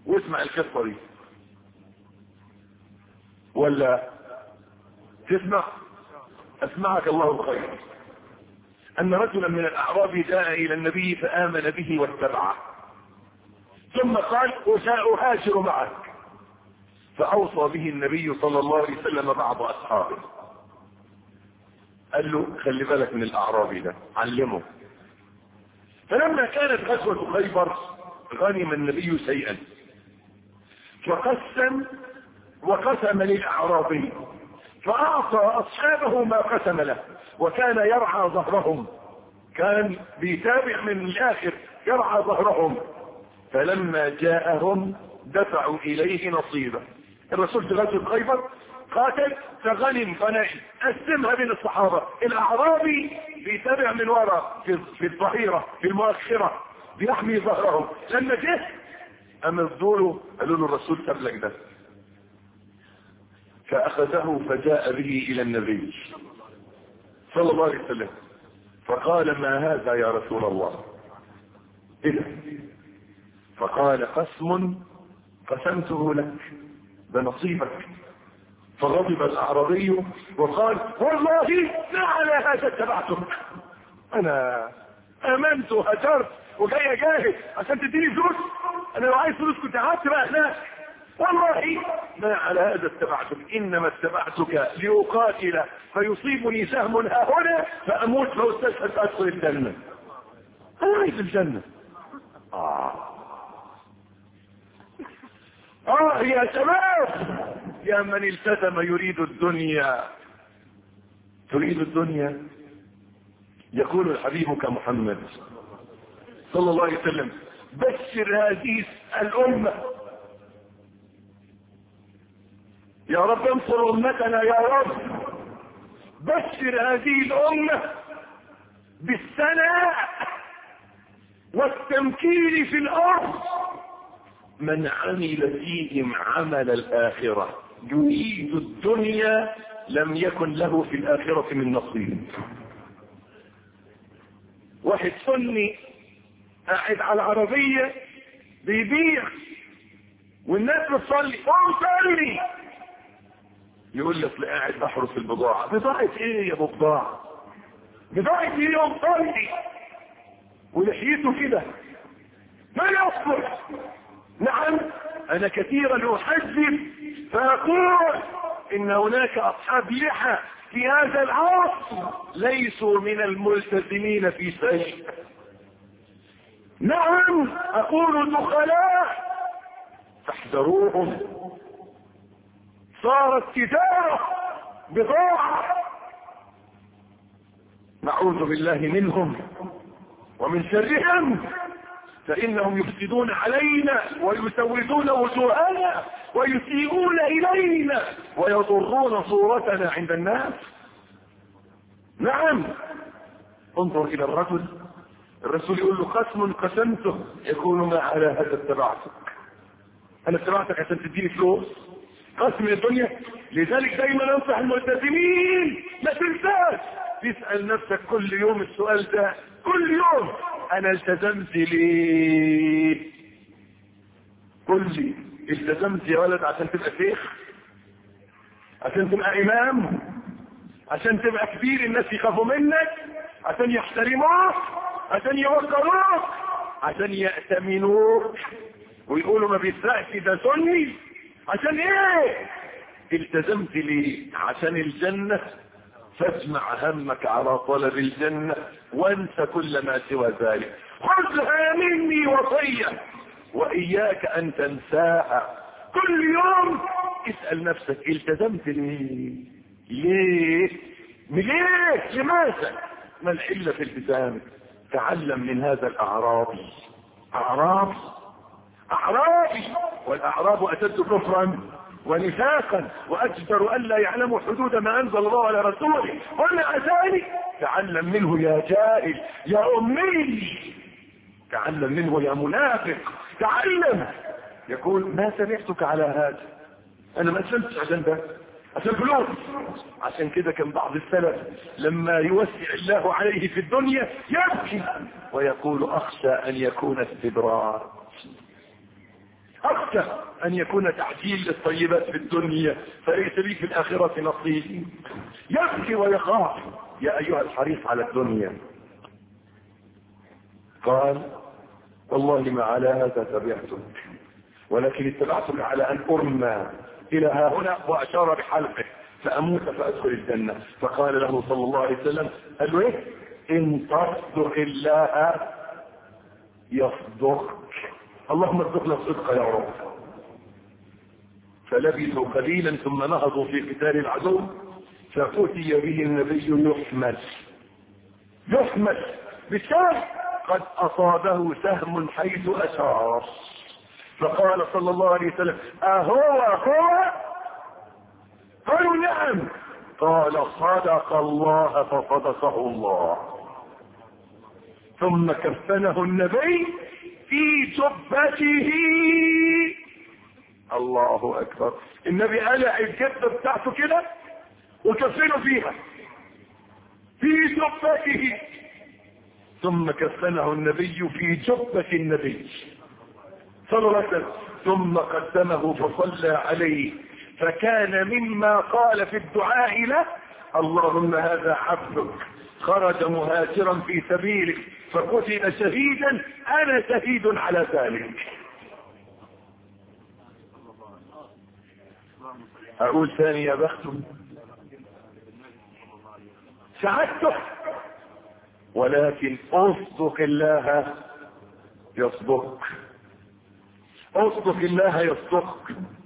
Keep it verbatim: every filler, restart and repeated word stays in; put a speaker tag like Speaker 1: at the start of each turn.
Speaker 1: واسمع القصة دي ولا تسمع؟ اسمعك الله الخير. ان رجلا من الاعراب جاء الى النبي فامن به واتبعه، ثم قال ساهاجر معك، فاوصى به النبي صلى الله عليه وسلم بعض اصحابه، قال له خلي بالك من الاعرابي ده، علمه. فلما كانت غزوة خيبر غنم النبي شيئا فقسم وقسم للاعرابي، فاعطى اصحابه ما قسم له، وكان يرعى ظهرهم، كان بيتابع من الاخر يرعى ظهرهم. فلما جاءهم دفعوا اليه نصيبه. الرسول في غزوة خيبر قاتل فغنم غنائم، قسمها بين الصحابة. الاعرابي بيتابع من وراء في, في الظهيرة في المؤخرة بيحمي ظهرهم. لما جه امدوا له قالوا له الرسول ساب لك ده، فاخذه فجاء به الى النبي صلى الله عليه وسلم فقال ما هذا يا رسول الله؟ ايه ده؟ فقال قسم قسمته لك بنصيبك. فغضب الاعرابي وقال والله ما على هذا اتبعتك، انا امنت وهجرت وجاي اجاهد عشان تديني فلوس، انا لو عايز فلوس كنت قعدت بقى هناك، والله ما على هذا اتبعتك، انما اتبعتك لاقاتل فيصيبني سهم ها هنا فاموت فاستشهد فادخل الجنه. انا عايز الجنه. اه اه يا شباب، يا من التزم يريد الدنيا، تريد الدنيا. يقول الحبيب كمحمد صلى الله عليه وسلم بشر هذه الامه، يا رب انصر امتنا يا رب، بشر هذه الامه بالثناء والتمكين في الارض من عمل فيهم عمل الاخره يريد الدنيا لم يكن له في الاخره من نصيب. واحد سني قاعد على العربيه بيبيع والناس بتصلي، قوم صلي، يقول لك لا قاعد بحرس البضاعه. بضاعه ايه يا ابو بضاعه؟ بضاعه ايه يوم صلي؟ ولحيته كده ما يصبر. نعم انا كثيرا احذر فاقول ان هناك اصحاب لحى في هذا العصر ليسوا من الملتزمين في شيء. نعم اقول الدخلاء فاحذروهم، صارت تجارة بضاعة، نعوذ بالله منهم ومن شرهم، فإنهم يفسدون علينا ويسودون وجوهنا ويسيئون إلينا ويضرون صورتنا عند الناس. نعم انظر إلى الرجل، الرسول يقول له قسم قسمته، يقول ما على هذا اتبعتك، أنا اتبعتك عشان تديني فلوس، قسم الدنيا. لذلك دايما انصح الملتزمين ما تنساش تسأل نفسك كل يوم السؤال ده، كل يوم انا التزمت ليه؟ قل لي التزمت يا ولد عشان تبقى شيخ؟ عشان تبقى امام؟ عشان تبقى كبير الناس يخافوا منك؟ عشان يحترموك؟ عشان يوقروك؟ عشان يأتمنوك ويقولوا ما بيسرقش ده سني؟ عشان ايه التزمت ليه؟ عشان الجنة، فاجمع همك على طلب الجنة وانسى كل ما سوى ذلك. خذها مني وصية واياك ان تنساها. كل يوم اسأل نفسك التزمت ليه؟ ليه؟ ليه؟ لماذا؟ ما العلة في التزامك؟ تعلم من هذا الاعرابي. اعرابي اعرابي والاعراب اشد كفرا ونفاقا واجدر الا يعلموا حدود ما انزل الله على رسوله. ومع ذلك تعلم منه يا جاهل يا امي، تعلم منه يا منافق، تعلم. يقول ما سمعتك على هذا، انا ما اسلمتش عشان ده، عشان فلوس. عشان كده كان بعض السلف لما يوسع الله عليه في الدنيا يبكي ويقول اخشى ان يكون استدراج، اخشى أردت أن يكون تعجيل للطيبات في الدنيا فليس لي في الآخرة نصيب. يبكي ويخاف. يا أيها الحريص على الدنيا. قال والله ما على هذا تبعتك ولكن اتبعتك على أن أرمى إلى ها هنا، وأشار بحلقه فأموت فأدخل الجنة. فقال له صلى الله عليه وسلم قال له ايه؟ إن تصدق الله يصدقك. اللهم ارزقنا الصدق يا رب. فلبثوا قليلا ثم نهضوا في قتال العدو فأتي به النبي يحمل يحمل بسهم قد أصابه سهم حيث أشار. فقال صلى الله عليه وسلم أهو هو؟ قالوا نعم. قال صدق الله فصدقه الله. ثم كفنه النبي في جبته. الله اكبر. النبي قلع الجبه بتاعته كده وكفنه فيها في جبته. ثم كفنه النبي في جبة النبي صلى الله عليه وسلم ثم قدمه فصلى عليه. فكان مما قال في الدعاء له اللهم هذا عبدك خرج مهاجرا في سبيلك فقتل شهيدا انا شهيد على ذلك. اقول ثاني يا بخته سعدته ولكن اصدق الله يصدق. اصدق الله يصدق.